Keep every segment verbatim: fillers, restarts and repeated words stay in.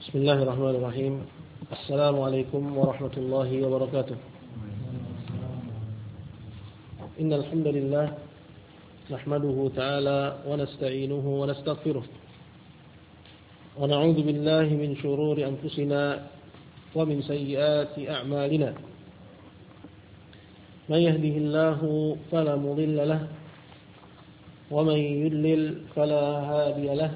Bismillahirrahmanirrahim. Assalamualaikum warahmatullahi wabarakatuh. Innal hamdalillah nahmaduhu ta'ala wa nasta'inuhu wa nastaghfiruh. Wa na'udzu billahi min shururi anfusina wa min sayyiati a'malina. Man yahdihillahu fala mudilla lahu wa man yudlil fala hadiya lahu.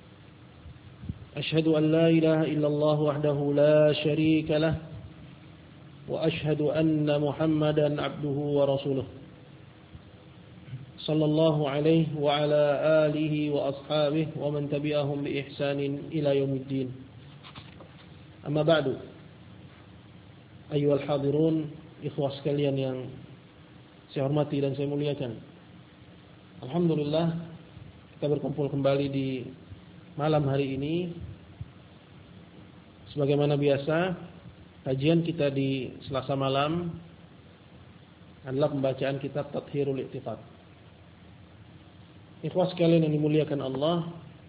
أشهد أن لا إله إلا الله وحده لا شريك له وأشهد أن محمدا عبده ورسوله صلى الله عليه وعلى آله وأصحابه ومن تبعهم بإحسان إلى يوم الدين أما بعد أيها الحاضرون إخوة sekalian yang saya hormati dan saya muliakan, alhamdulillah kita berkumpul kembali di malam hari ini. Sebagaimana biasa, kajian kita di Selasa malam adalah pembacaan kitab Tathhirul I'tiqad. Ikhwah sekalian yang dimuliakan Allah,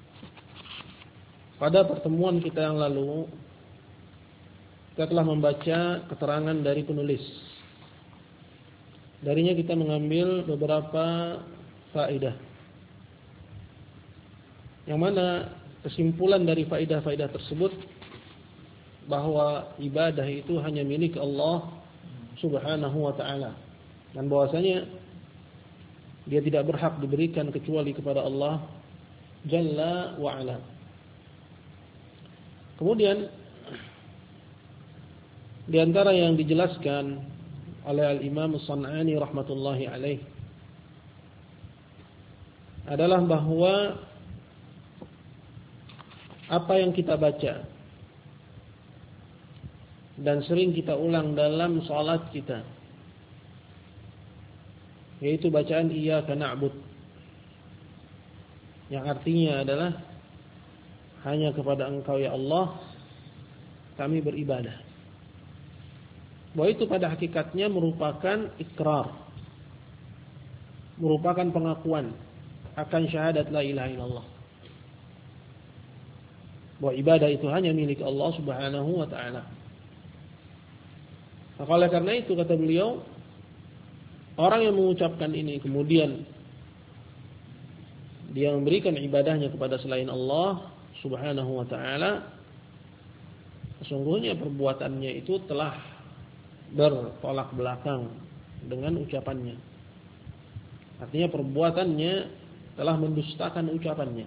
pada pertemuan kita yang lalu kita telah membaca keterangan dari penulis. Darinya kita mengambil beberapa faedah, yang mana kesimpulan dari faedah-faedah tersebut bahwa ibadah itu hanya milik Allah Subhanahu wa ta'ala, dan bahwasanya dia tidak berhak diberikan kecuali kepada Allah Jalla wa Ala. Kemudian di antara yang dijelaskan oleh Al-Imam As-San'ani rahmatullahi alaih adalah bahwa apa yang kita baca dan sering kita ulang dalam salat kita, yaitu bacaan Iyyaka na'bud, yang artinya adalah hanya kepada Engkau ya Allah kami beribadah. Bahwa itu pada hakikatnya merupakan ikrar, merupakan pengakuan akan syahadat la ilaha illallah, bahwa ibadah itu hanya milik Allah Subhanahu wa ta'ala. Maka oleh karena itu kata beliau, orang yang mengucapkan ini kemudian dia memberikan ibadahnya kepada selain Allah Subhanahu wa ta'ala, sesungguhnya perbuatannya itu telah bertolak belakang dengan ucapannya. Artinya perbuatannya telah mendustakan ucapannya.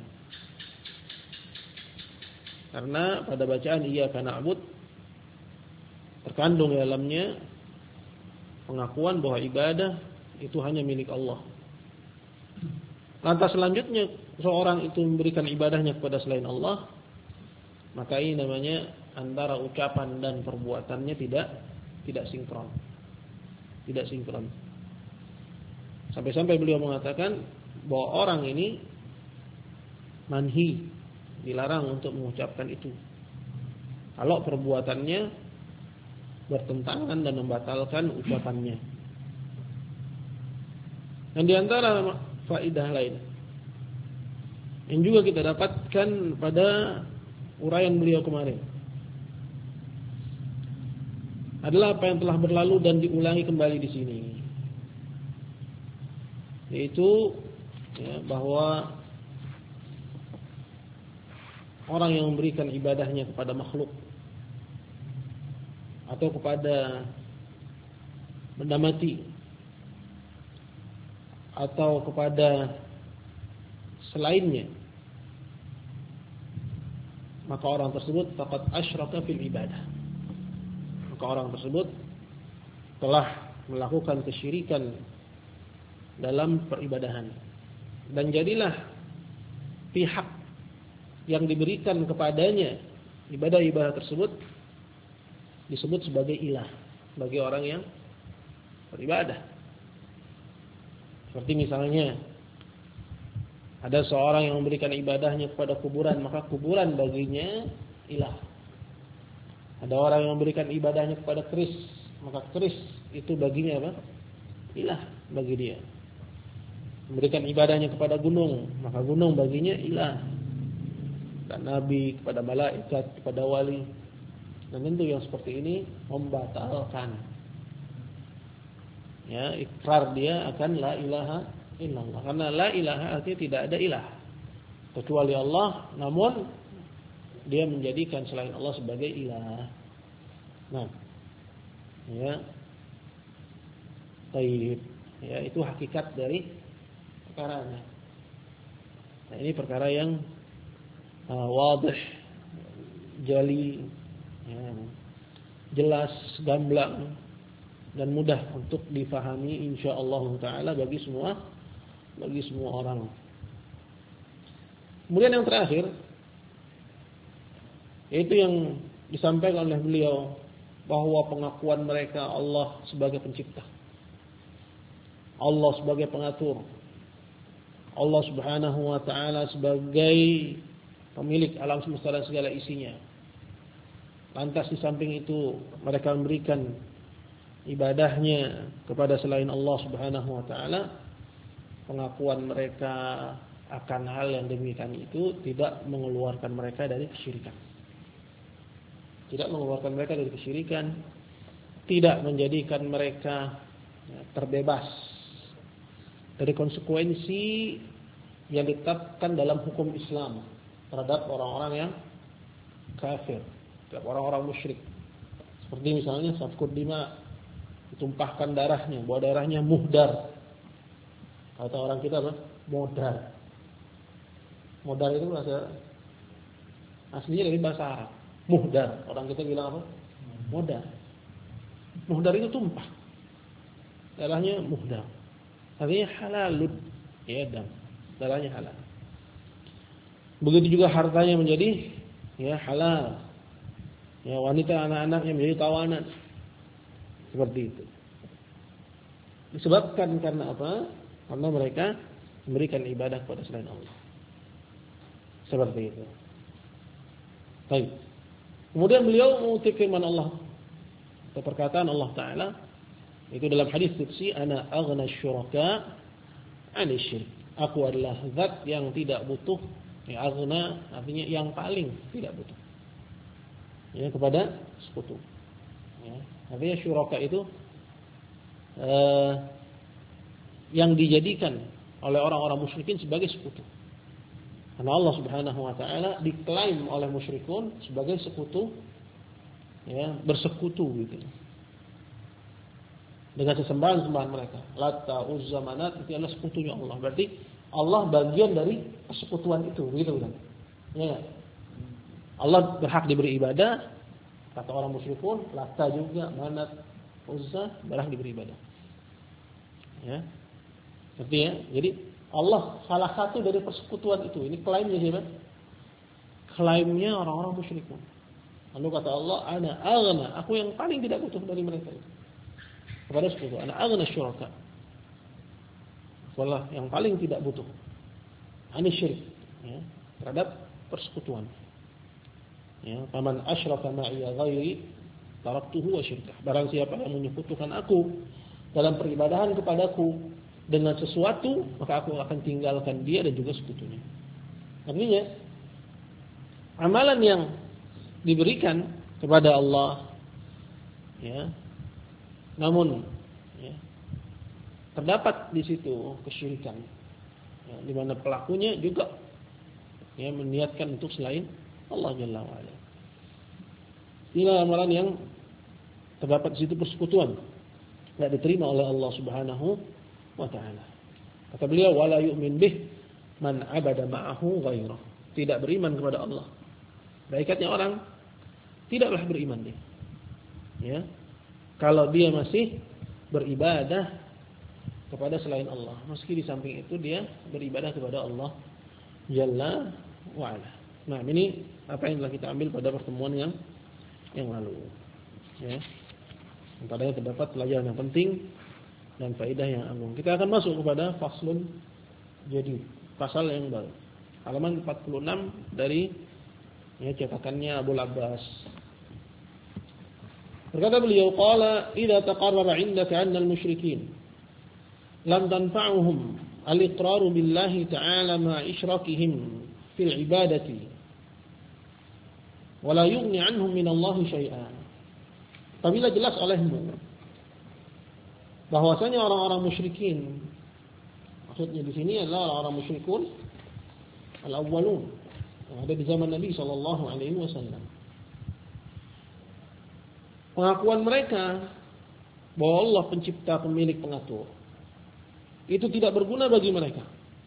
Karena pada bacaan Iyyaka na'bud terkandung di dalamnya pengakuan bahwa ibadah itu hanya milik Allah. Lantas selanjutnya seorang itu memberikan ibadahnya kepada selain Allah, maka ini namanya antara ucapan dan perbuatannya tidak tidak sinkron. Tidak sinkron. Sampai-sampai beliau mengatakan bahwa orang ini manhi, dilarang untuk mengucapkan itu kalau perbuatannya bertentangan dan membatalkan ucapannya. Dan di antara faedah lain yang juga kita dapatkan pada uraian beliau kemarin adalah apa yang telah berlalu dan diulangi kembali di sini, yaitu ya, bahwa orang yang memberikan ibadahnya kepada makhluk atau kepada benda mati atau kepada selainnya, maka orang tersebut faqad asyraka fil ibadah. Maka orang tersebut telah melakukan kesyirikan dalam peribadahan. Dan jadilah pihak yang diberikan kepadanya ibadah-ibadah tersebut disebut sebagai ilah bagi orang yang beribadah. Seperti misalnya ada seorang yang memberikan ibadahnya kepada kuburan, maka kuburan baginya ilah. Ada orang yang memberikan ibadahnya kepada keris, maka keris itu baginya apa? Ilah bagi dia. Memberikan ibadahnya kepada gunung, maka gunung baginya ilah. kepada nabi, kepada malaikat, kepada wali. Dan tentu yang seperti ini membatalkan ya ikrar dia akan la ilaha illallah. Karena la ilaha artinya tidak ada ilah kecuali Allah, namun dia menjadikan selain Allah sebagai ilah. Nah, ya, baik, ya itu hakikat dari perkaranya. Nah, ini perkara yang uh, wadih, jali, ya, jelas, gamblang dan mudah untuk difahami insyaallah taala bagi semua bagi semua orang. Kemudian yang terakhir yaitu yang disampaikan oleh beliau bahwa pengakuan mereka Allah sebagai pencipta, Allah sebagai pengatur, Allah Subhanahu wa taala sebagai pemilik alam semesta dan segala isinya. Lantas di samping itu mereka memberikan ibadahnya kepada selain Allah Subhanahu wa taala. Pengakuan mereka akan hal yang demikian itu tidak mengeluarkan mereka dari kesyirikan. Tidak mengeluarkan mereka dari kesyirikan, tidak menjadikan mereka terbebas dari konsekuensi yang ditetapkan dalam hukum Islam terhadap orang-orang yang kafir, terhadap orang-orang musyrik. Seperti misalnya safkud dima, ditumpahkan darahnya, bahwa darahnya muhdar. Kata orang kita apa? Modar. Modar itu bahasa aslinya dari bahasa Arab. Muhdar. Orang kita bilang apa? Modar. Muhdar itu tumpah. Darahnya muhdar. Artinya halalud. Ya, dam. Darahnya halal. Begitu juga hartanya menjadi ya halal. Ya, wanita anak-anaknya menjadi tawanan. Seperti itu. Disebabkan karena apa? Karena mereka memberikan ibadah kepada selain Allah. Seperti itu. Baik. Kemudian beliau mengutip firman Allah atau perkataan Allah Ta'ala itu dalam hadis qudsi, ana aghna syuraka 'ani syirk. Aku adalah zat yang tidak butuh, ya aghna artinya yang paling tidak butuh. Ya kepada sekutu. Ya, artinya syuraka itu eh, yang dijadikan oleh orang-orang musyrikin sebagai sekutu. Karena Allah Subhanahu wa taala diklaim oleh musyrikun sebagai sekutu, ya, bersekutu gitu. Dengan sesembahan-sembahan mereka. Lata, Uzza, Manat itu adalah sekutunya Allah. Berarti Allah bagian dari persekutuan itu, gitu kan. Ya. Allah berhak diberi ibadah, kata orang musyrikun, Lata juga, Manat, Uzza berhak diberi ibadah. Ya. Seperti ya. Jadi Allah salah satu dari persekutuan itu. Ini klaimnya siapa? Klaimnya orang-orang musyrik. Lalu kata Allah, ana aghna, aku yang paling tidak butuh dari mereka itu. Kepada sekutu, ana aghna syuraka. Akulah yang paling tidak butuh. Ani syirik, ya, terhadap persekutuan. Ya, faman asyraka ma'iya ghairi taraktuhu wa syirkah. Barang siapa yang menyekutukan aku dalam peribadahan kepadaku dengan sesuatu, maka aku akan tinggalkan dia dan juga sekutunya. Artinya, amalan yang diberikan kepada Allah, ya, namun ya, terdapat di situ kesyirikan, ya, di mana pelakunya juga ya, meniatkan untuk selain Allah Jalla wa'ala. Inilah amalan yang terdapat di situ persekutuan, tidak diterima oleh Allah Subhanahu wa ta'ala. Kata beliau, wala yu'min bih man abada ma'ahu ghairah. Tidak beriman kepada Allah. Baikatnya orang tidaklah beriman dia. Ya. Kalau dia masih beribadah kepada selain Allah, meski di samping itu dia beribadah kepada Allah Jalla wa ala. Nah, ini apa yang telah kita ambil pada pertemuan yang yang lalu. Ya. Padanya terdapat pelajaran yang penting dan faedah yang agung. Kita akan masuk kepada faslun jadi pasal yang baru. Halaman empat puluh enam dari ya, cetakannya Abu Abbas. Berkata beliau, qala idza taqarrara 'indaka 'anna al-musyrikin lam tanfa'uhum al-iqrar billahi ta'ala ma ishrakihim fil ibadati wala yughni 'anhum minallahi syai'an. Apabila jelas olehmu bahwasanya orang-orang musyrikin, maksudnya di sini adalah orang-orang musyrikun al-awwalun yang ada di zaman Nabi sallallahu alaihi wasallam. Pengakuan mereka bahwa Allah pencipta, pemilik, pengatur, itu tidak berguna bagi mereka.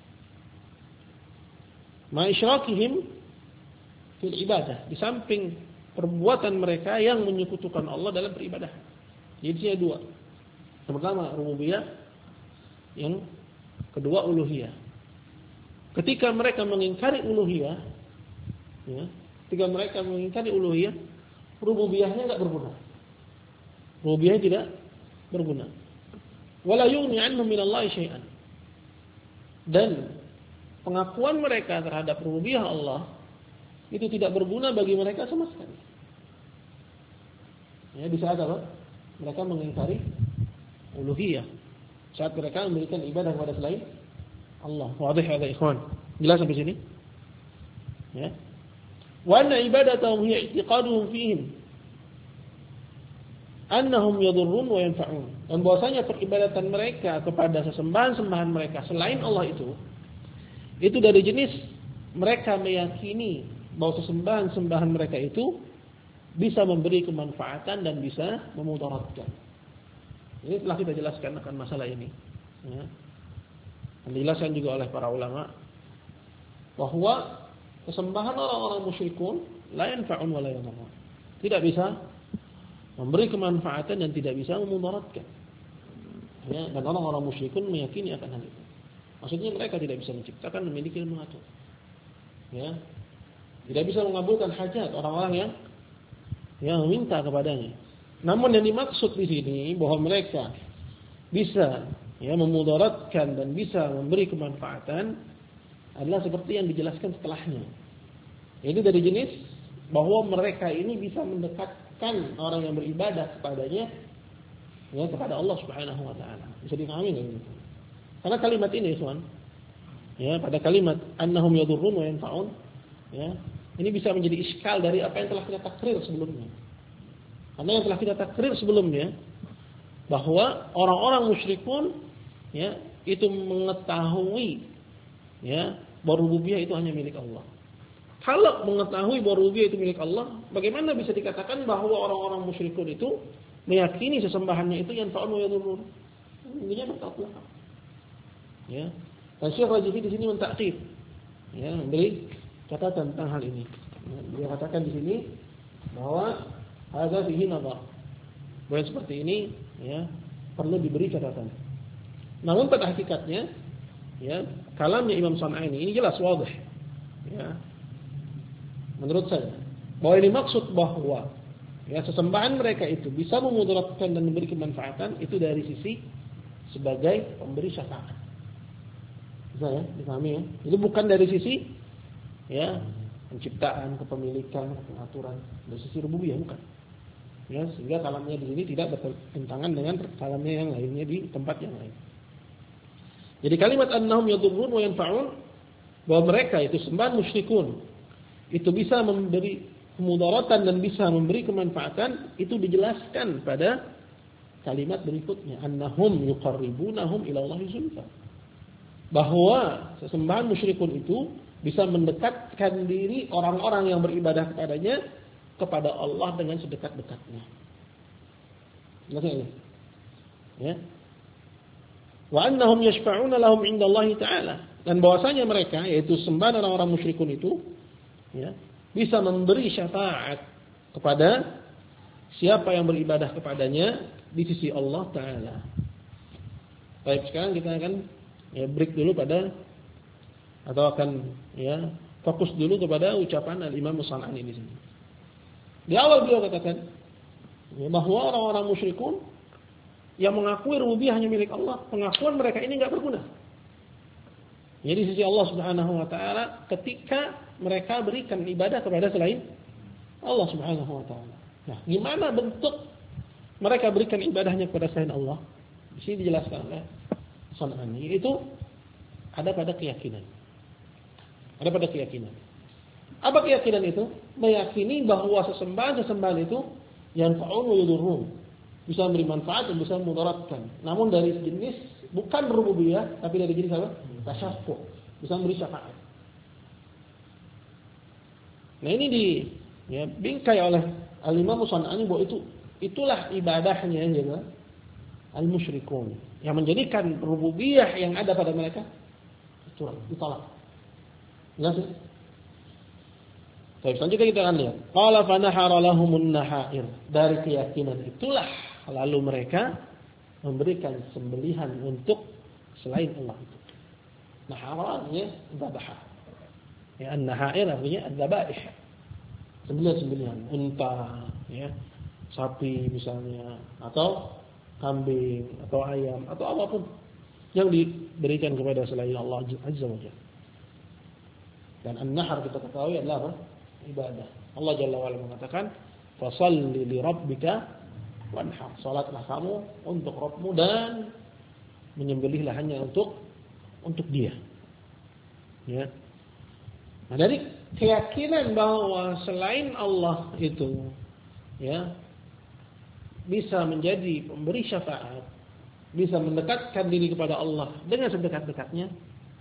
Ma'israkihim fil ibadah, di samping perbuatan mereka yang menyekutukan Allah dalam beribadah. Jadi ada dua. Yang pertama rububiyah, yang kedua uluhiyah. Ketika mereka mengingkari uluhiyah, ya, ketika mereka mengingkari uluhiyah, rububiyahnya tidak berguna. Rububiyah tidak berguna. Wala yughni 'anhum minallahi syai'an. Dan pengakuan mereka terhadap rububiyah Allah itu tidak berguna bagi mereka sama sekali. Ya, di saat apa? Mereka mengingkari uluhiyah. Saat mereka memberikan ibadah kepada selain Allah. Wadih hadza ikhwan. Jelas sampai sini? Ya. Wa anna ibadatahum hiya i'tiqaduhum fihim annahum yadurrun wa yanfa'un. Dan bahwasanya peribadatan mereka kepada sesembahan-sembahan mereka selain Allah itu itu dari jenis mereka meyakini bahwa sesembahan-sembahan mereka itu bisa memberi kemanfaatan dan bisa memudaratkan. Ini telah kita jelaskan akan masalah ini. Ya. Dan dijelaskan juga oleh para ulama bahwa kesembahan orang-orang musyrikun la yanfa'un wa la yadurrun. Tidak bisa memberi kemanfaatan dan tidak bisa memudaratkan. Ya, dan orang-orang musyrikun meyakini akan hal itu. Maksudnya mereka tidak bisa menciptakan, memiliki, dan mengatur. Ya. Tidak bisa mengabulkan hajat orang-orang yang yang meminta kepadanya. Namun yang dimaksud di sini bahwa mereka bisa ya memudaratkan dan bisa memberi kemanfaatan adalah seperti yang dijelaskan setelahnya. Ini dari jenis bahwa mereka ini bisa mendekatkan orang yang beribadah kepadanya ya kepada Allah Subhanahu wa taala. Bisa dipahami enggak ini? Karena kalimat ini, Tuan, ya pada kalimat annahum yadurrun wa yanfa'un, ya, ini bisa menjadi iskal dari apa yang telah kita takrir sebelumnya. Karena yang telah kita takrir sebelumnya bahwa orang-orang musyrikun ya itu mengetahui ya bahwa rububiyah itu hanya milik Allah. Kalau mengetahui bahwa rububiyah itu milik Allah, bagaimana bisa dikatakan bahwa orang-orang musyrikun itu meyakini sesembahannya itu yanfa'un wa yadurrun? Ini bertolak belakang. Ya. Dan Syekh Rajihi di sini mentakkid, ya, memberi catatan tentang hal ini. Ya, dia katakan di sini bahwa hadza fihi nazar. Bahwa seperti ini, ya, perlu diberi catatan. Namun pada hakikatnya, ya, kalamnya Imam San'ani ini jelas wadih. Ya. Menurut saya, bahwa ini maksud bahwa ya sesembahan mereka itu bisa memudaratkan dan memberi kemanfaatan itu dari sisi sebagai pemberi syafaat. Bisa ya, dipahami ya. Itu bukan dari sisi ya penciptaan, kepemilikan, pengaturan, dari sisi rububiyah bukan. Ya, sehingga kalamnya di sini tidak bertentangan dengan kalamnya yang lainnya di tempat yang lain. Jadi kalimat annahum yadurrun wa yanfa'un, bahwa mereka itu sembahan musyrikun itu bisa memberi kemudaratan dan bisa memberi kemanfaatan, itu dijelaskan pada kalimat berikutnya, annahum yuqarribunahum ila Allahi zulfa. Bahwa sesembahan musyrikun itu bisa mendekatkan diri orang-orang yang beribadah kepadanya kepada Allah dengan sedekat-dekatnya. Jelas ya? Ya. Wa annahum yashfa'una lahum 'inda Allah Ta'ala, dan bahwasanya mereka yaitu sembahan orang-orang musyrikun itu ya, bisa memberi syafaat kepada siapa yang beribadah kepadanya di sisi Allah Ta'ala. Baik, sekarang kita akan ya break dulu pada atau akan ya fokus dulu kepada ucapan Al-Imam San'ani di sini. Di awal beliau katakan ya, bahwa orang-orang musyrikun yang mengakui rububiyah hanya milik Allah, pengakuan mereka ini enggak berguna. Jadi di sisi Allah Subhanahu wa taala ketika mereka berikan ibadah kepada selain Allah Subhanahu wa taala. Nah, gimana bentuk mereka berikan ibadahnya kepada selain Allah? Di sini dijelaskan oleh San'ani, itu ada pada keyakinan. Ada pada keyakinan. Apa keyakinan itu? Meyakini bahwa sesembahan-sesembahan itu yang fa'un wa yudurrun, bisa memberi manfaat dan bisa memudaratkan. Namun dari jenis bukan rububiyah, tapi dari jenis apa? Tasyafu', bisa memberi syafaat. Nah ini di ya, bingkai oleh Al-Imam San'ani bahwa itu itulah ibadahnya ya, al-musyrikun, yang menjadikan rububiyah yang ada pada mereka itu ditolak. Jelas ya? Baik, selanjutnya kita akan lihat. Qala fa nahara lahumun nahair. Dari keyakinan itulah lalu mereka memberikan sembelihan untuk selain Allah itu. Nahara artinya dzabah. Ya, an-nahair artinya adzabaih. Sembelihan-sembelihan unta, ya, sapi misalnya, atau kambing, atau ayam, atau apapun yang diberikan kepada selain Allah Azza wa Jalla. Dan an-nahar kita ketahui adalah apa? Ibadah. Allah Jalla wa Ala mengatakan, "Fashalli li rabbika wanhar." Salatlah kamu untuk Rabbmu dan menyembelihlah hanya untuk untuk Dia. Ya. Nah, dari keyakinan bahwa selain Allah itu ya bisa menjadi pemberi syafaat, bisa mendekatkan diri kepada Allah dengan sedekat-dekatnya,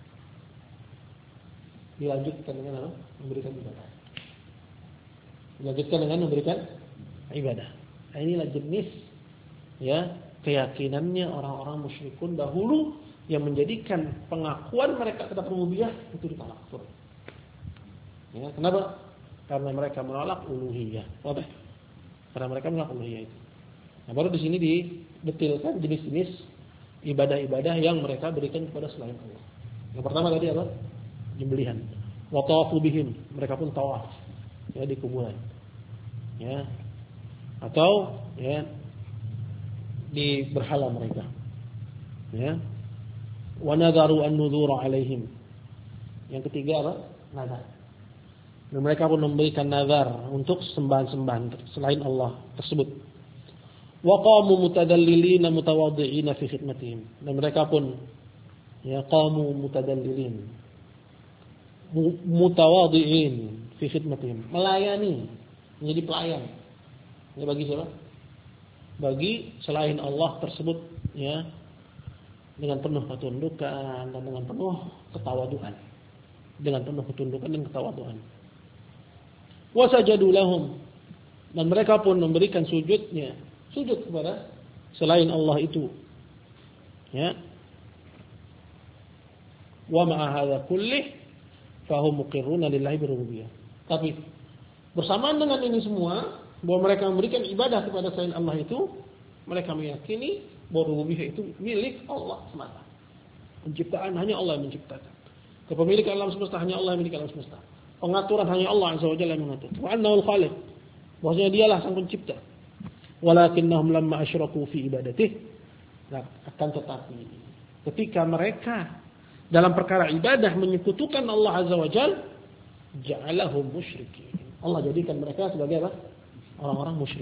dilanjutkan dengan apa? Memberikan ibadah. Dilanjutkan dengan memberikan ibadah. Nah, inilah jenis ya keyakinannya orang-orang musyrikun dahulu yang menjadikan pengakuan mereka terhadap rububiyah itu ditolak. Ya, kenapa? Karena mereka menolak uluhiyah. Wadah. Karena mereka menolak uluhiyah itu. Nah, baru di sini didetilkan jenis-jenis ibadah-ibadah yang mereka berikan kepada selain Allah. Yang pertama tadi apa? Nyembelihan. Wa tawafu bihim, mereka pun tawaf ya di kuburan. Ya. Atau ya di berhala mereka. Ya. Wa nadharu an-nudhura alaihim. Yang ketiga apa? Nazar. Dan mereka pun memberikan nazar untuk sembahan-sembahan selain Allah tersebut. Wa qamu mutadallilina mutawaddi'ina fi khidmatihim. Dan mereka pun ya qamu mutadallilin mutawaddi'in fi khidmatihim, melayani, menjadi pelayan. Ini bagi siapa? Bagi selain Allah tersebut ya, dengan penuh ketundukan dan dengan penuh ketawaduan. Dengan penuh ketundukan dan ketawaduan. Wa sajadu lahum, dan mereka pun memberikan sujudnya, sujud kepada selain Allah itu. Ya. Wa ma'a hadza kullih fahum muqirruna lillahi birububiyyah. Tapi bersamaan dengan ini semua, bahwa mereka memberikan ibadah kepada selain Allah itu, mereka meyakini bahwa rububiyah itu milik Allah semata. Penciptaan hanya Allah yang menciptakan. Kepemilikan alam semesta hanya Allah yang memiliki alam semesta. Pengaturan hanya Allah Azza wa Jalla yang mengatur. Wa annahu al-khaliq. Bahwasanya dialah sang pencipta. Walakinnahum lamma asyraku fi ibadatihi. Nah, akan tetapi ketika mereka dalam perkara ibadah menyekutukan Allah Azza wa Jalla, ja'alahum musyrikin. Allah jadikan mereka sebagai apa? Orang-orang musyrik.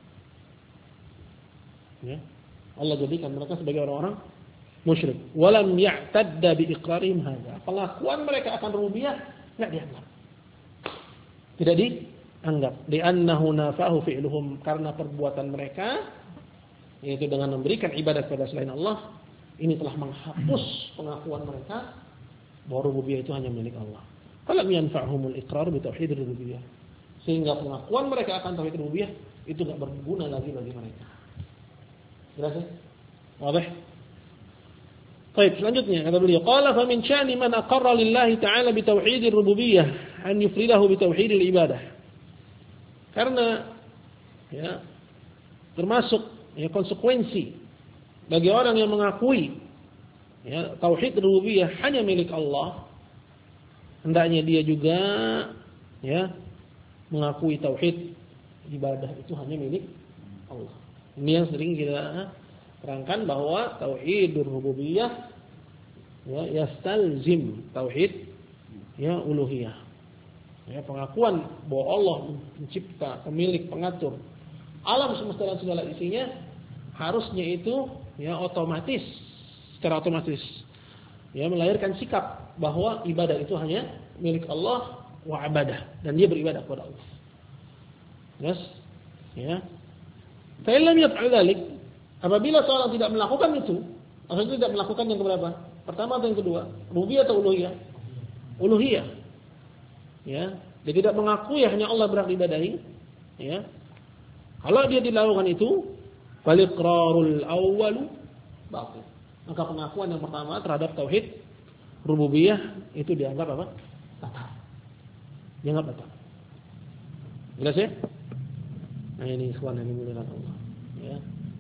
Ya. Allah jadikan mereka sebagai orang-orang musyrik. Walam ya'tadda bi iqrarihim hadza. Pengakuan mereka akan rububiyah enggak dianggap. Tidak dianggap. Li'annahu nafahu fi'luhum, karena perbuatan mereka yaitu dengan memberikan ibadah kepada selain Allah, ini telah menghapus pengakuan mereka bahwa rububiyah itu hanya milik Allah. Falam yanfa'humul iqrar bi tauhidir rububiyah. Sehingga pengakuan mereka akan tauhid rububiyah itu enggak berguna lagi bagi mereka. Jelas ya? Wadah? Baik, selanjutnya kata beliau, qala fa min sya'ni man aqarra lillahi ta'ala bi tauhidir rububiyyah an yufridahu bi tauhidil ibadah. Karena ya termasuk ya konsekuensi bagi orang yang mengakui ya tauhid rububiyah hanya milik Allah, hendaknya dia juga ya mengakui tauhid ibadah itu hanya milik Allah. Ini yang sering kita terangkan bahwa tauhidur rububiyah ya yastalzim tauhid ya uluhiyah. Ya, pengakuan bahwa Allah pencipta, pemilik, pengatur alam semesta dan segala isinya, harusnya itu ya otomatis, secara otomatis ya melahirkan sikap bahwa ibadah itu hanya milik Allah wa abadah, dan dia beribadah kepada Allah. Yes, ya. Fa illam yaf'al dzalik, apabila seorang tidak melakukan itu, maksudnya tidak melakukan yang keberapa? Pertama atau yang kedua? Rububiyah atau uluhiyah? Uluhiyah. Ya, dia tidak mengakui hanya Allah berhak diibadahi, ya. Kalau dia dilakukan itu, faliqrarul awwalu batil. Maka pengakuan yang pertama terhadap tauhid rububiyah itu dianggap apa? Batal. Dianggap batal. Jelas ya? Nah ini ikhwan yang dimuliakan Allah. Ya.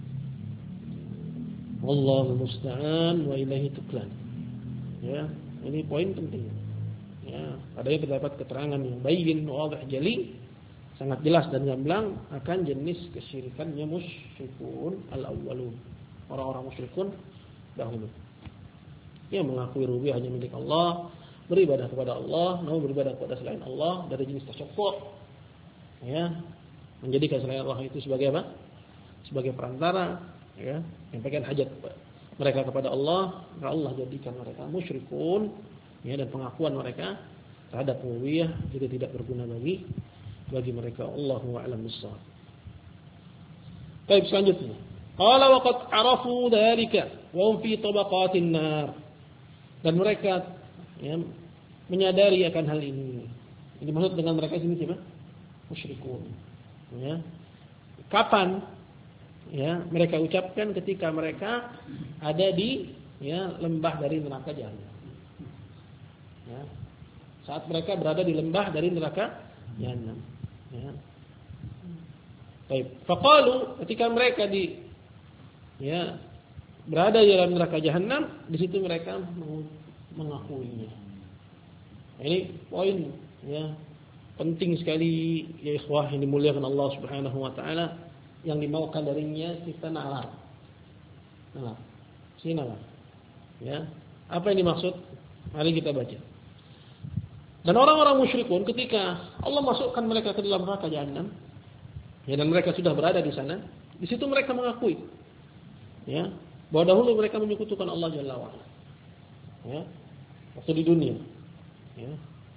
Wallahu musta'an wa ilaihi tuklan. Ya, ini poin penting. Ya, padanya terdapat keterangan yang bayyin, wadih, jali, sangat jelas dan gamblang akan jenis kesyirikannya musyrikun al-awwalun. Orang-orang musyrikun dahulu. Yang mengakui rububiyah hanya milik Allah, beribadah kepada Allah, namun beribadah kepada selain Allah dari jenis tasyaffu'. Ya, menjadikan selain Allah itu sebagai apa? Sebagai perantara, ya, menyampaikan hajat mereka kepada Allah, maka Allah jadikan mereka musyrikun, ya, dan pengakuan mereka terhadap rububiyah itu tidak berguna bagi bagi mereka. Allahu a'lam bissawab. Baik, selanjutnya. Qala wa qad arafu dzalika wa hum fi tabaqatin nar. Dan mereka, ya, menyadari akan hal ini. Ini maksud dengan mereka sini siapa? Musyrikun. Ya. Kapan, ya, mereka ucapkan ketika mereka ada di, ya, lembah dari neraka jahanam. Ya. Saat mereka berada di lembah dari neraka jahanam. Ya. Baik. Faqalu, ketika mereka di, ya, berada di dalam neraka jahanam, di situ mereka mengakuinya. Ini poin, ya, penting sekali, ya ikhwah yang dimuliakan Allah Subhanahu wa taala, yang dimaukan darinya kita nalar. Nalar. Si nalar. Ya. Apa yang dimaksud? Mari kita baca. Dan orang-orang musyrikun ketika Allah masukkan mereka ke dalam neraka jahanam, ya, dan mereka sudah berada di sana, di situ mereka mengakui, ya, bahwa dahulu mereka menyekutukan Allah Jalla wa Ala. Ya. Waktu di dunia. Ya.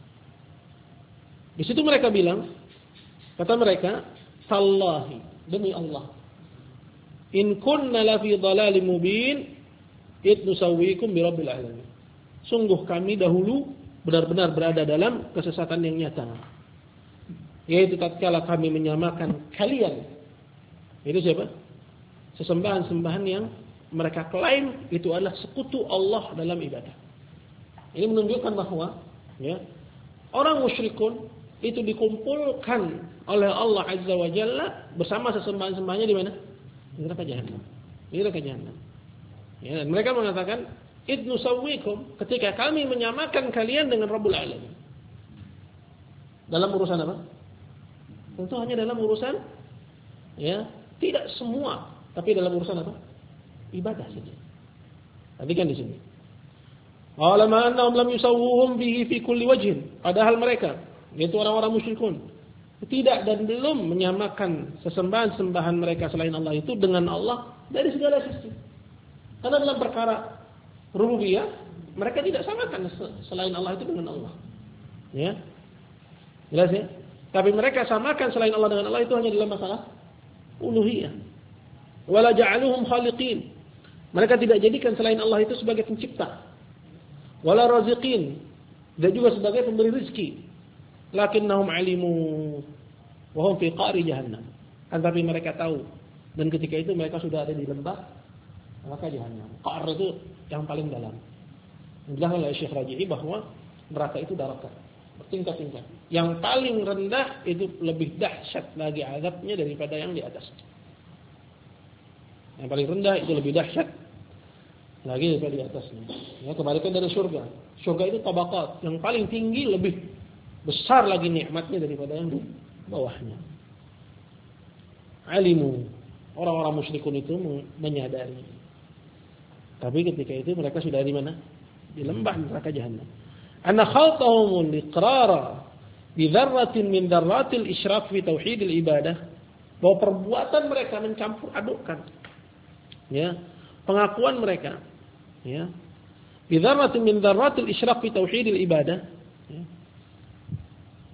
Di situ mereka bilang, kata mereka, tallahi, demi Allah, in kunna la fi dhalalin mubin id nusawwikum bi rabbil alamin. Sungguh kami dahulu benar-benar berada dalam kesesatan yang nyata. Yaitu tatkala kami menyamakan kalian. Itu siapa? Sesembahan-sembahan yang mereka klaim itu adalah sekutu Allah dalam ibadah. Ini menunjukkan bahwa, ya, orang musyrikun itu dikumpulkan oleh Allah Azza wa Jalla bersama sesembahan-sembahannya di mana? Di neraka jahanam. Di neraka jahanam. Ya, dan mereka mengatakan, id nusawwikum, ketika kami menyamakan kalian dengan Rabbul Alamin. Dalam urusan apa? Tentu hanya dalam urusan, ya, tidak semua, tapi dalam urusan apa? Ibadah saja. Tadi kan di sini. Qala ma annahum lam yusawwuhum bihi fi kulli wajhin. Padahal mereka, yaitu orang-orang musyrikun, tidak dan belum menyamakan sesembahan-sembahan mereka selain Allah itu dengan Allah dari segala sisi. Karena dalam perkara rububiyah, mereka tidak samakan selain Allah itu dengan Allah. Ya. Jelas ya? Tapi mereka samakan selain Allah dengan Allah itu hanya dalam masalah uluhiyah. Wala ja'aluhum khaliqin. Mereka tidak jadikan selain Allah itu sebagai pencipta. Wala raziqin. Dan juga sebagai pemberi rezeki. Lakinnahum alimu wa hum fi qa'ri jahannam. Tapi mereka tahu, dan ketika itu mereka sudah ada di lembah neraka jahanam. Qa'r itu yang paling dalam. Dijelaskan oleh Syekh Raji'i bahwa neraka itu darakat, bertingkat-tingkat. Yang paling rendah itu lebih dahsyat lagi azabnya daripada yang di atas. Yang paling rendah itu lebih dahsyat lagi daripada di atasnya. Ya, kebalikan dari surga. Surga itu tabaqat, yang paling tinggi lebih besar lagi nikmatnya daripada yang di bawahnya. Alimu, orang-orang musyrikun itu menyadari. Tapi ketika itu mereka sudah di mana? Di lembah neraka jahanam. Anna khalqahum liqrara bi dzarratin min dzarratil isyrak fi tauhidil ibadah, bahwa perbuatan mereka mencampur adukkan, ya, pengakuan mereka, ya, bi dzarratin min dzarratil isyrak fi tauhidil ibadah, ya,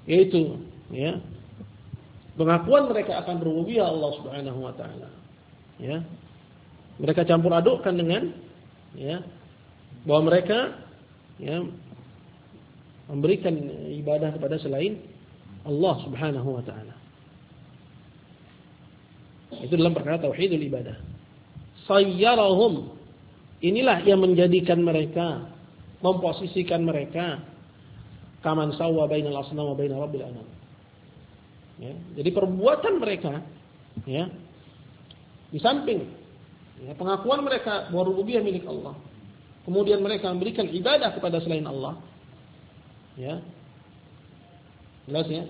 yaitu ya pengakuan mereka akan rububiyah Allah Subhanahu wa taala. Ya. Mereka campur adukkan dengan ya bahwa mereka ya memberikan ibadah kepada selain Allah Subhanahu wa taala. Itu dalam perkara tauhidul ibadah. Sayyarahum, inilah yang menjadikan mereka, memposisikan mereka kaman sawwa bainal asnam wa baina rabbil anam. Ya, jadi perbuatan mereka ya di samping ya, pengakuan mereka bahwa rububiyah milik Allah, kemudian mereka memberikan ibadah kepada selain Allah. Ya. Jelas ya?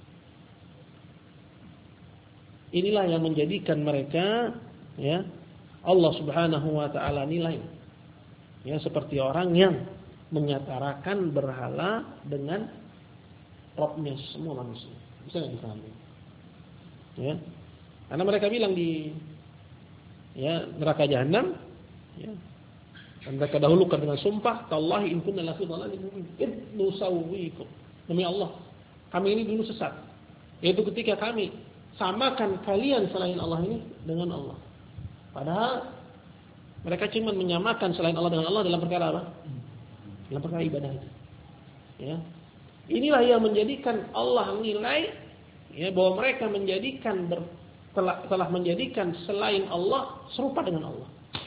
Inilah yang menjadikan mereka ya Allah Subhanahu wa taala nilai. Ya, seperti orang yang menyatarakan berhala dengan Rabbnya semua manusia. Bisa enggak dipahami? Ya. Karena mereka bilang di ya neraka jahanam ya. Dan mereka dahulukan dengan sumpah, tallahi in kunna lafi dhalalin mubin. Id nusawwikum. Demi Allah, kami ini dulu sesat. Yaitu ketika kami samakan kalian selain Allah ini dengan Allah. Padahal mereka cuma menyamakan selain Allah dengan Allah dalam perkara apa? Dalam perkara ibadah itu. Ya. Inilah yang menjadikan Allah nilai ya bahwa mereka menjadikan ber, telah, telah menjadikan selain Allah serupa dengan Allah.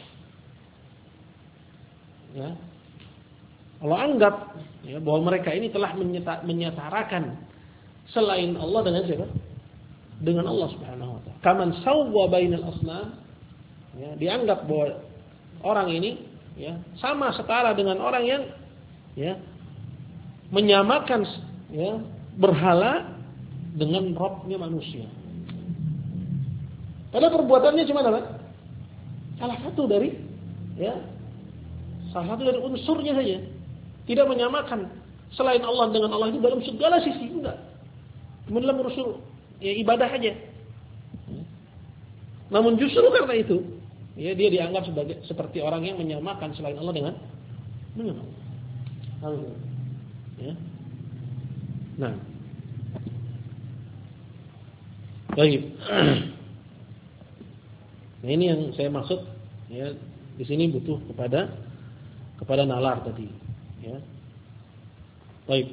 Ya. Allah anggap ya bahwa mereka ini telah menyata, menyatarakan selain Allah dengan siapa? Dengan Allah Subhanahu wa taala. Kaman sawwa bainal asnam, ya, dianggap bahwa orang ini ya sama setara dengan orang yang ya menyamakan ya berhala dengan Rabbnya manusia. Padahal perbuatannya cuma apa? Salah satu dari ya salah satu dari unsurnya saja. Tidak menyamakan selain Allah dengan Allah itu dalam segala sisi, enggak. Cuma dalam unsur ya ibadah aja. Namun justru karena itu, ya dia dianggap sebagai seperti orang yang menyamakan selain Allah dengan dengan Allah. Ya. Nah. Baik. Nah, ini yang saya maksud ya, di sini butuh kepada kepada nalar tadi, ya. Baik.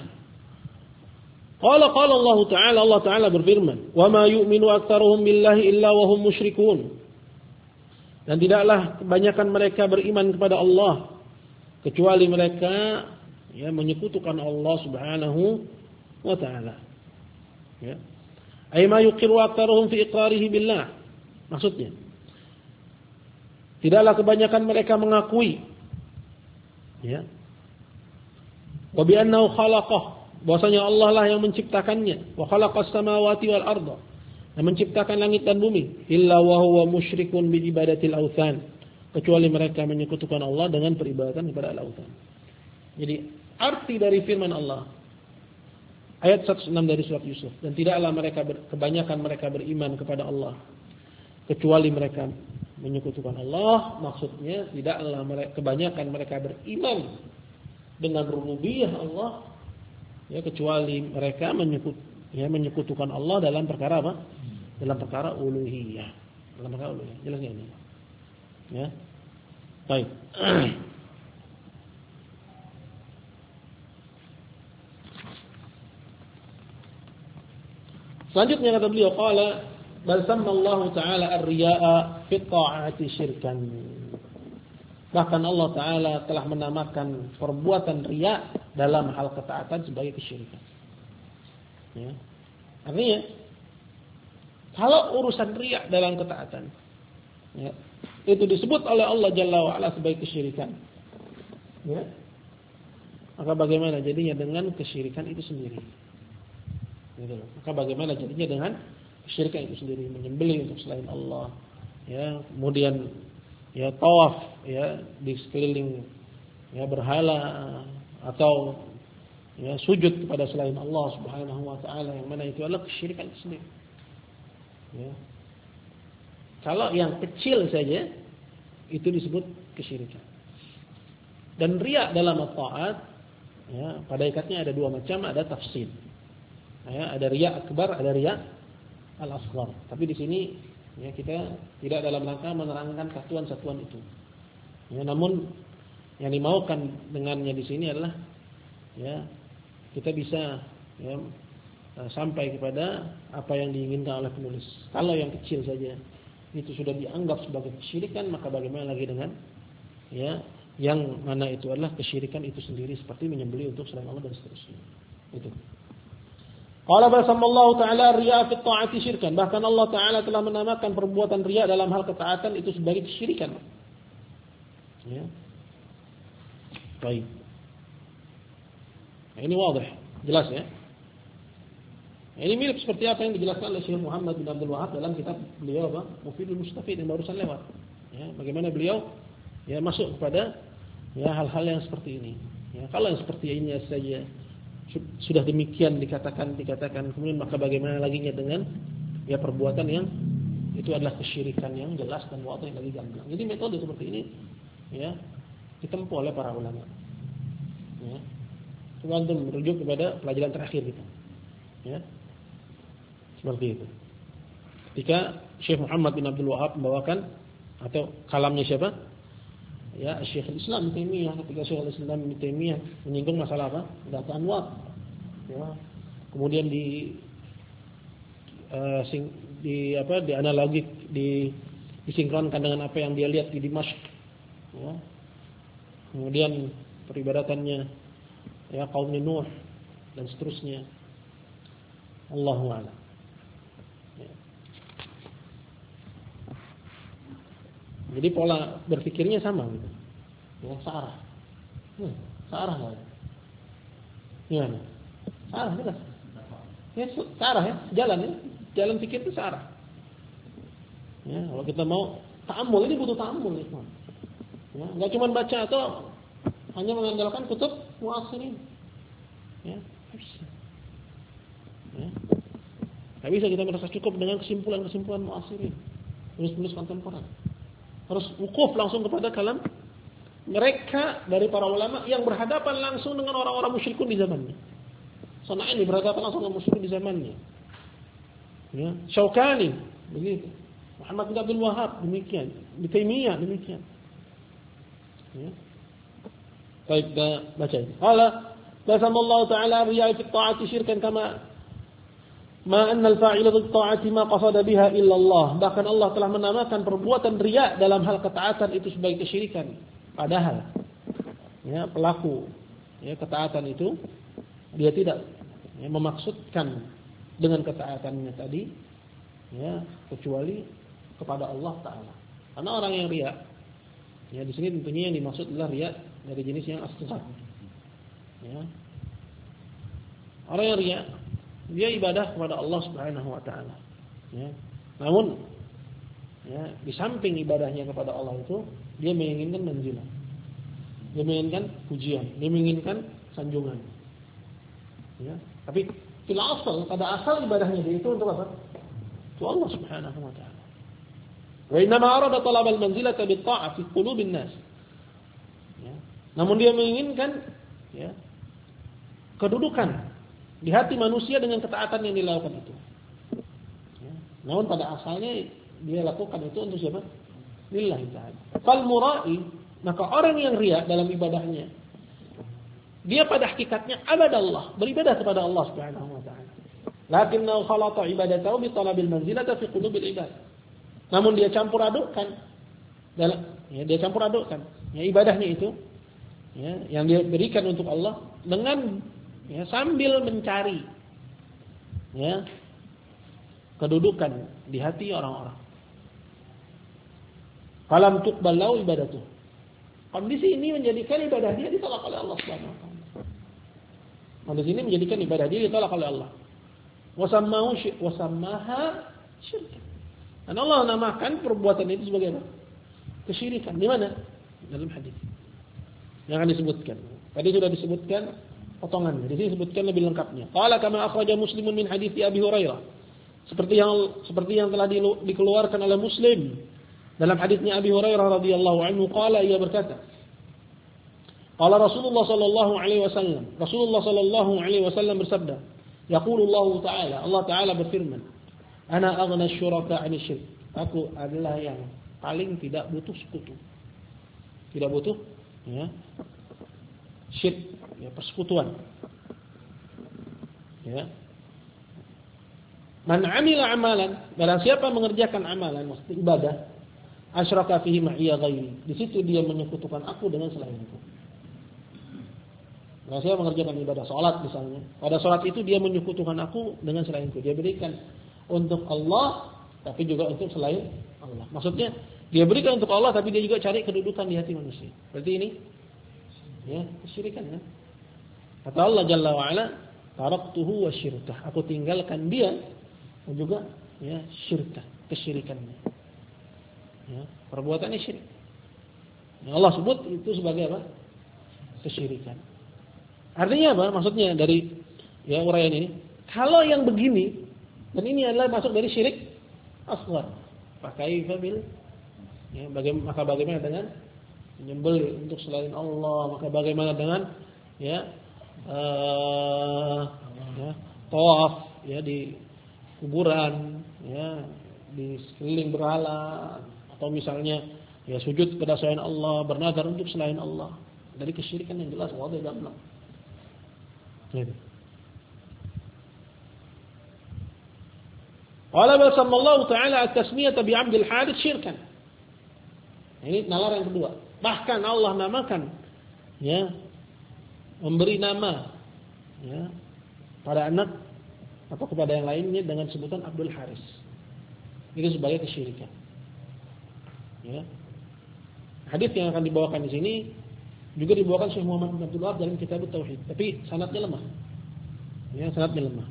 Qala qala Allah Ta'ala, Allah Ta'ala berfirman, "Wa ma yu'minu aktsaruhum billahi illa wa hum musyrikun." Dan tidaklah kebanyakan mereka beriman kepada Allah kecuali mereka ya menyekutukan Allah Subhanahu wa taala. Ya. Ay ma yuqiru aktsaruhum fi iqrarihi billah. Maksudnya, tidaklah kebanyakan mereka mengakui ya wa bi annahu khalaqah, bahwasanya Allah lah yang menciptakannya, wa khalaqas samawati wal arda, yang menciptakan langit dan bumi, illa wa huwa musyrikun bi ibadatil authan, kecuali mereka menyekutukan Allah dengan peribadatan kepada al-authan. Jadi arti dari firman Allah ayat seratus enam dari surat Yusuf, dan tidaklah mereka ber, kebanyakan mereka beriman kepada Allah kecuali mereka menyekutukan Allah, maksudnya tidaklah mereka, kebanyakan mereka beriman dengan rububiyah Allah ya kecuali mereka menyekut, ya, menyekutukan Allah dalam perkara apa? Dalam perkara uluhiyah. Dalam perkara uluhiyah. Jelas ini. Ya. Baik. Selanjutnya kata beliau, qala bal sammallahu ta'ala ar-riya'a fi ta'ati syirkan. Bahkan Allah Ta'ala telah menamakan perbuatan riya dalam hal ketaatan sebagai kesyirikan. Ya. Artinya, kalau urusan riya dalam ketaatan, ya, itu disebut oleh Allah Jalla wa'ala sebagai kesyirikan. Ya. Maka bagaimana jadinya dengan kesyirikan itu sendiri? Gitu. Maka bagaimana jadinya dengan kesyirikan itu sendiri? Menyembelih untuk selain Allah. Ya, kemudian ya tawaf ya di sekeliling ya berhala atau ya sujud kepada selain Allah Subhanahu wa taala, yang mana itu adalah kesyirikan sendiri. Ya. Kalau yang kecil saja itu disebut kesyirikan. Dan riya dalam taat ya pada ikatnya ada dua macam, ada tafsir. Ya, ada riya akbar, ada riya al-asghar. Tapi di sini ya kita tidak dalam rangka menerangkan satuan-satuan itu. Ya, namun yang dimaukan dengannya di sini adalah ya kita bisa ya sampai kepada apa yang diinginkan oleh penulis. Kalau yang kecil saja itu sudah dianggap sebagai kesyirikan, maka bagaimana lagi dengan ya yang mana itu adalah kesyirikan itu sendiri, seperti menyembelih untuk selain Allah dan seterusnya. Itu. Qala basamallahu ta'ala riya fi ta'ati syirkan. Bahkan Allah Ta'ala telah menamakan perbuatan riya dalam hal ketaatan itu sebagai kesyirikan. Ya. Baik. Nah, ini wadah, jelas ya. Nah, ini mirip seperti apa yang dijelaskan oleh Syekh Muhammad bin Abdul Wahab dalam kitab beliau apa? Mufidul Mustafid yang barusan lewat. Ya, bagaimana beliau ya masuk kepada ya hal-hal yang seperti ini. Ya, kalau yang seperti ini saja sudah demikian dikatakan dikatakan kemudian maka bagaimana laginya dengan ya perbuatan yang itu adalah kesyirikan yang jelas dan wadah yang lagi gamblang. Jadi metode seperti ini ya ditempuh oleh para ulama. Ya. Coba antum merujuk kepada pelajaran terakhir kita. Ya. Seperti itu. Ketika Syekh Muhammad bin Abdul Wahab membawakan atau kalamnya siapa? Ya, Syekh Islam Ibnu Taimiyah, ketika Syekh Islam Ibnu Taimiyah menyinggung masalah apa? Data anwar. Ya. Kemudian di uh, sing, di apa? Di analogi di disinkronkan dengan apa yang dia lihat di Dimashq. Ya. Kemudian peribadatannya ya kaum Nuh dan seterusnya. Allahu a'lam. Ya. Jadi pola berpikirnya sama gitu. Ya, searah. Hmm, searah enggak? Gimana? Searah jelas. Ya, searah ya, jalan ya. Jalan pikir itu searah. Ya, kalau kita mau ta'ammul, ini butuh ta'ammul ya, teman. Ya, enggak cuma baca atau hanya mengandalkan kutub mu'assirin. Ya, bisa. Ya. Enggak bisa kita merasa cukup dengan kesimpulan-kesimpulan mu'assirin. Tulis-tulis kontemporer. Harus wukuf langsung kepada kalam mereka dari para ulama yang berhadapan langsung dengan orang-orang musyrikun di zamannya. Sana'ini berhadapan langsung dengan musyrikun di zamannya. Ya, Syaukani begitu. Muhammad bin Abdul Wahab demikian, Ibnu Taimiyah demikian. Ya. Baik, kita baca ini. Qala qasamallahu ta'ala riya fi ta'ati syirkan kama ma anna al-fa'ila bi ta'ati ma qasada biha illa Allah. Bahkan Allah telah menamakan perbuatan riya dalam hal ketaatan itu sebagai kesyirikan. Padahal ya pelaku ya ketaatan itu dia tidak ya, memaksudkan dengan ketaatannya tadi ya kecuali kepada Allah Ta'ala. Karena orang yang riya ya di sini tentunya yang dimaksud adalah riya dari jenis yang asghar. Ya. Orang yang riya dia ibadah kepada Allah Subhanahu wa taala. Ya. Namun ya, di samping ibadahnya kepada Allah itu dia menginginkan manzilah. Dia menginginkan pujian, dia menginginkan sanjungan. Ya. Tapi fil asal, pada asal ibadahnya dia itu untuk apa? Untuk Allah Subhanahu wa taala. Wa inna ma arada talab al-manzilata bi ta'ah fi qulubin nas. Ya. Namun dia menginginkan ya, kedudukan di hati manusia dengan ketaatan yang dilakukan itu. Ya. Namun pada asalnya dia lakukan itu untuk siapa? Lillahi ta'ala. Fal mura'i, maka orang yang riya dalam ibadahnya, dia pada hakikatnya abadallah, beribadah kepada Allah Subhanahu wa taala. Lakinnahu khalata ibadatahu bi talabil manzilati fi qulubil ibad. Namun dia campur adukkan dalam ya, dia campur adukkan ya, ibadahnya itu ya, yang dia berikan untuk Allah dengan ya, sambil mencari ya, kedudukan di hati orang-orang. Falam tuqbal lahu ibadatuh. Kondisi ini menjadikan ibadah dia ditolak oleh Allah Subhanahu wa taala. Kondisi ini menjadikan ibadah dia ditolak oleh Allah. Wasammahu syirk wasammaha syirk. Dan Allah namakan perbuatan itu sebagai apa? Kesyirikan. Di mana? Dalam hadis yang akan disebutkan. Tadi sudah disebutkan potongannya. Di sini disebutkan lebih lengkapnya. Qala kama akhraja Muslimun min hadits Abi Hurairah. Seperti yang seperti yang telah dikeluarkan oleh Muslim dalam hadisnya Abi Hurairah radhiyallahu anhu, qala, ia berkata, qala Rasulullah sallallahu alaihi wasallam, Rasulullah sallallahu alaihi wasallam bersabda, Yaqulullahu ta'ala, Allah Ta'ala berfirman, "Ana aghna syuraka 'ani syirk." Aku adalah yang paling tidak butuh sekutu. Tidak butuh ya syirk, ya persekutuan. Ya. Man 'amila 'amalan, barang siapa mengerjakan amalan, maksud ibadah, asyraka fihi ma'iya ghairi. Di situ dia menyekutukan aku dengan selainku. Nah, saya mengerjakan ibadah salat misalnya. Pada salat itu dia menyekutukan aku dengan selainku. Dia berikan untuk Allah tapi juga untuk selain Allah. Maksudnya dia berikan untuk Allah tapi dia juga cari kedudukan di hati manusia. Berarti ini ya, kesyirikan kan? Kata Allah Jalla wa Ala, "Taraktuhu wa syirkah." Aku tinggalkan dia dan juga ya syirkah, kesyirikannya. Ya, perbuatannya syirik. Ya, Allah sebut itu sebagai apa? Kesyirikan. Artinya apa? Maksudnya dari ya uraian ini, kalau yang begini dan ini adalah masuk dari syirik asghar, pakai fabil ya, bagaimana, maka bagaimana dengan menyembelih untuk selain Allah, maka bagaimana dengan ya uh, ya tawaf ya di kuburan, ya di sekeliling berhala, atau misalnya ya sujud kepada selain Allah, bernazar untuk selain Allah. Dari kesyirikan yang jelas Allah tidak benar. Qala basallallahu ta'ala at-tasmiyata bi 'Abdil Harits syirkan. Ini nalar yang kedua. Bahkan Allah namakan ya memberi nama ya pada anak atau kepada yang lainnya dengan sebutan Abdul Haris. Itu sebagai kesyirikan. Ya. Hadis yang akan dibawakan di sini juga dibawakan Syekh Muhammad bin Abdul Wahab dalam Kitab Tauhid, tapi sanadnya lemah. Ya, sanadnya lemah.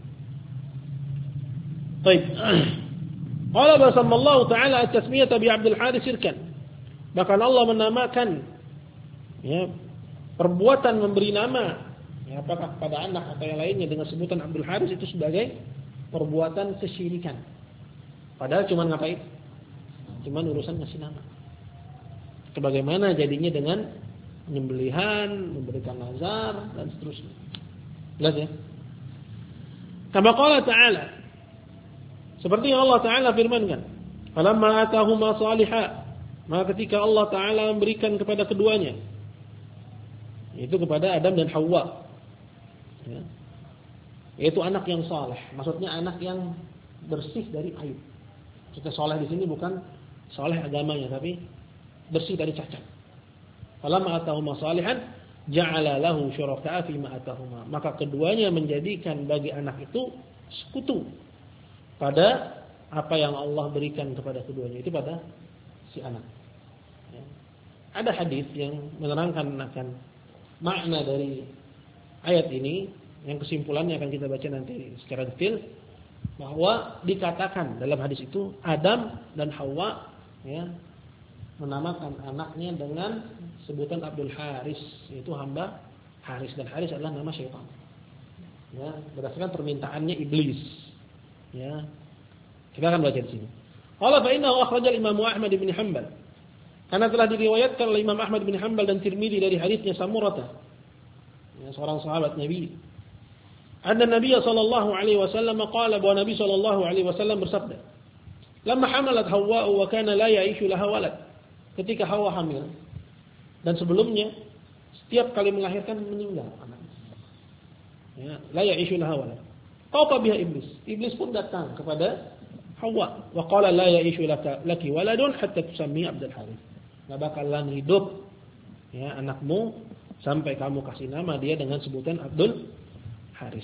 Baik. Qala basallallahu ta'ala at-tasmiyata bi 'Abdil Haris syirkan. Bahkan Allah menamakan ya perbuatan memberi nama ya apakah kepada anak atau yang lainnya dengan sebutan Abdul Haris itu sebagai perbuatan kesyirikan. Padahal cuma ngapain? Cuma urusan ngasih nama. Sebagaimana jadinya dengan penyembelihan, memberikan nazar dan seterusnya. Jelas ya? Kama qala ta'ala. Seperti yang Allah Ta'ala firmankan, "Falamma atahuma salihah." Maka ketika Allah Ta'ala memberikan kepada keduanya, yaitu kepada Adam dan Hawa, ya, yaitu anak yang saleh. Maksudnya anak yang bersih dari aib. Maksudnya saleh di sini bukan saleh agamanya, tapi bersih dari cacat. Falamma atahuma salihan ja'ala lahu syuraka'a fima atahuma. Maka keduanya menjadikan bagi anak itu sekutu pada apa yang Allah berikan kepada keduanya, itu pada si anak. Ya. Ada hadis yang menerangkan akan makna dari ayat ini, yang kesimpulannya akan kita baca nanti secara detail, bahwa dikatakan dalam hadis itu Adam dan Hawa ya menamakan anaknya dengan sebutan Abdul Haris, yaitu hamba Haris, dan Haris adalah nama syaitan. Ya, berdasarkan permintaannya iblis. Ya. Kita akan baca di sini. Qala fa innahu akhrajal Imam Ahmad bin Hanbal. Karena telah diriwayatkan oleh Imam Ahmad bin Hanbal dan Tirmidzi dari hadisnya Samurah, ya, seorang sahabat Nabi. Anna Nabi sallallahu alaihi wasallam qala, bahwa Nabi sallallahu alaihi wasallam bersabda, "Lamma hamalat Hawa wa kana la ya'ishu laha walad." Ketika Hawa hamil dan sebelumnya setiap kali melahirkan meninggal anaknya. Ya, la ya'ishu laha walad. Taqa biha iblis. Iblis pun datang kepada Hawa wa qala la ya'ishu laka laki waladun hatta tusammi Abdul Harits. Enggak bakalan hidup ya anakmu sampai kamu kasih nama dia dengan sebutan Abdul Haris.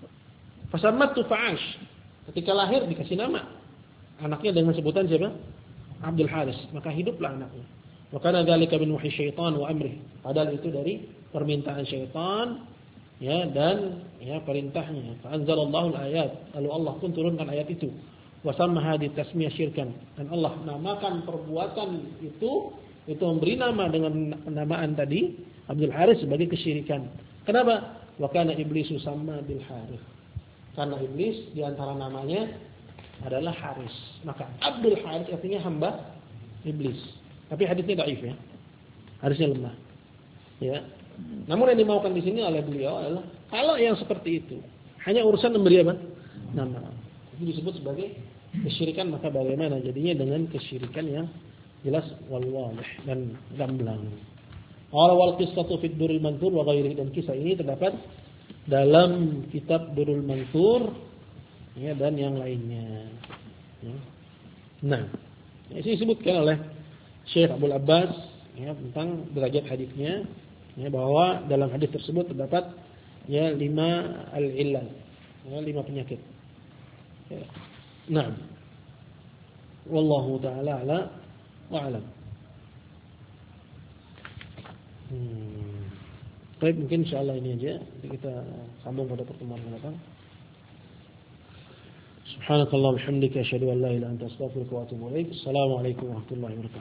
Fasamatu fa'ash. Ketika lahir dikasih nama anaknya dengan sebutan siapa? Abdul Haris. Maka hiduplah anaknya. Wa kana dzalika min wahyi syaitan wa amrih. Padahal itu dari permintaan syaitan ya dan ya perintahnya. Fa anzalallahu al-ayat. Lalu Allah pun turunkan ayat itu. Wa samma hadhihi tasmiyah syirkan. Dan Allah namakan perbuatan itu itu memberi nama dengan penamaan tadi Abdul Haris sebagai kesyirikan. Kenapa? Wa kana iblisu sama bil Haris. Karena iblis di antara namanya adalah Haris. Maka Abdul Haris artinya hamba iblis. Tapi hadisnya dhaif ya. Hadisnya lemah. Ya. Namun yang dimaukan di sini oleh beliau adalah kalau yang seperti itu Hanya urusan memberi apa? Nama. Itu disebut sebagai kesyirikan, maka bagaimana jadinya dengan kesyirikan yang jelas wal wadih dan gamblang. Qala wal qissatu fid Durrul Mansur wa ghairihi, dan kisah ini terdapat dalam kitab Durrul Mansur ya, dan yang lainnya. Ya. Nah, ini disebutkan oleh Syekh Abdul Abbas ya, tentang derajat hadisnya ya, bahwa dalam hadis tersebut terdapat ya lima al-ilal, ya, lima penyakit. Ya. Nah, wallahu taala ala wa alam. Hmm. Baik, mungkin insyaallah ini aja. Nanti kita sambung pada pertemuan mendatang. Subhanakallahumma wa bihamdika asyhadu an la ilaha illa anta astaghfiruka wa atubu ilaik. Assalamualaikum warahmatullahi wabarakatuh.